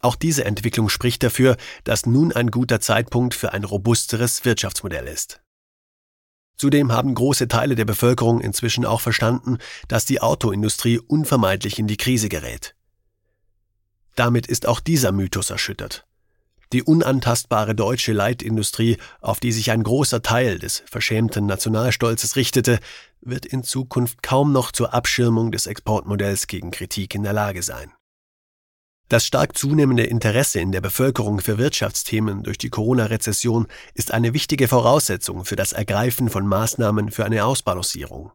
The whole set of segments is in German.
Auch diese Entwicklung spricht dafür, dass nun ein guter Zeitpunkt für ein robusteres Wirtschaftsmodell ist. Zudem haben große Teile der Bevölkerung inzwischen auch verstanden, dass die Autoindustrie unvermeidlich in die Krise gerät. Damit ist auch dieser Mythos erschüttert. Die unantastbare deutsche Leitindustrie, auf die sich ein großer Teil des verschämten Nationalstolzes richtete, wird in Zukunft kaum noch zur Abschirmung des Exportmodells gegen Kritik in der Lage sein. Das stark zunehmende Interesse in der Bevölkerung für Wirtschaftsthemen durch die Corona-Rezession ist eine wichtige Voraussetzung für das Ergreifen von Maßnahmen für eine Ausbalancierung.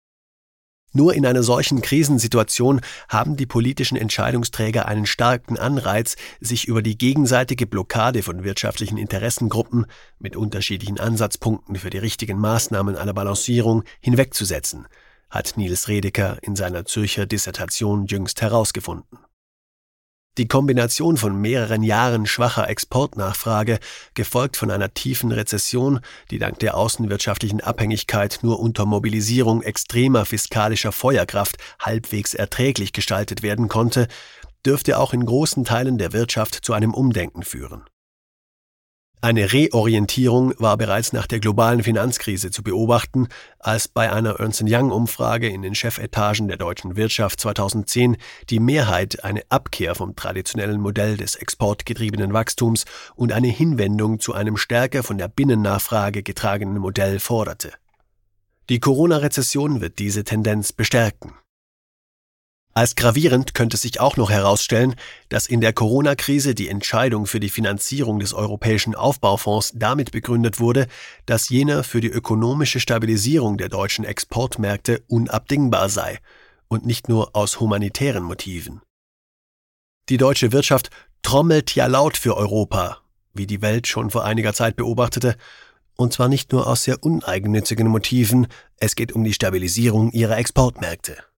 Nur in einer solchen Krisensituation haben die politischen Entscheidungsträger einen starken Anreiz, sich über die gegenseitige Blockade von wirtschaftlichen Interessengruppen mit unterschiedlichen Ansatzpunkten für die richtigen Maßnahmen einer Balancierung hinwegzusetzen, hat Niels Redeker in seiner Zürcher Dissertation jüngst herausgefunden. Die Kombination von mehreren Jahren schwacher Exportnachfrage, gefolgt von einer tiefen Rezession, die dank der außenwirtschaftlichen Abhängigkeit nur unter Mobilisierung extremer fiskalischer Feuerkraft halbwegs erträglich gestaltet werden konnte, dürfte auch in großen Teilen der Wirtschaft zu einem Umdenken führen. Eine Reorientierung war bereits nach der globalen Finanzkrise zu beobachten, als bei einer Ernst-&-Young-Umfrage in den Chefetagen der deutschen Wirtschaft 2010 die Mehrheit eine Abkehr vom traditionellen Modell des exportgetriebenen Wachstums und eine Hinwendung zu einem stärker von der Binnennachfrage getragenen Modell forderte. Die Corona-Rezession wird diese Tendenz bestärken. Als gravierend könnte sich auch noch herausstellen, dass in der Corona-Krise die Entscheidung für die Finanzierung des Europäischen Aufbaufonds damit begründet wurde, dass jener für die ökonomische Stabilisierung der deutschen Exportmärkte unabdingbar sei und nicht nur aus humanitären Motiven. Die deutsche Wirtschaft trommelt ja laut für Europa, wie die Welt schon vor einiger Zeit beobachtete, und zwar nicht nur aus sehr uneigennützigen Motiven, es geht um die Stabilisierung ihrer Exportmärkte.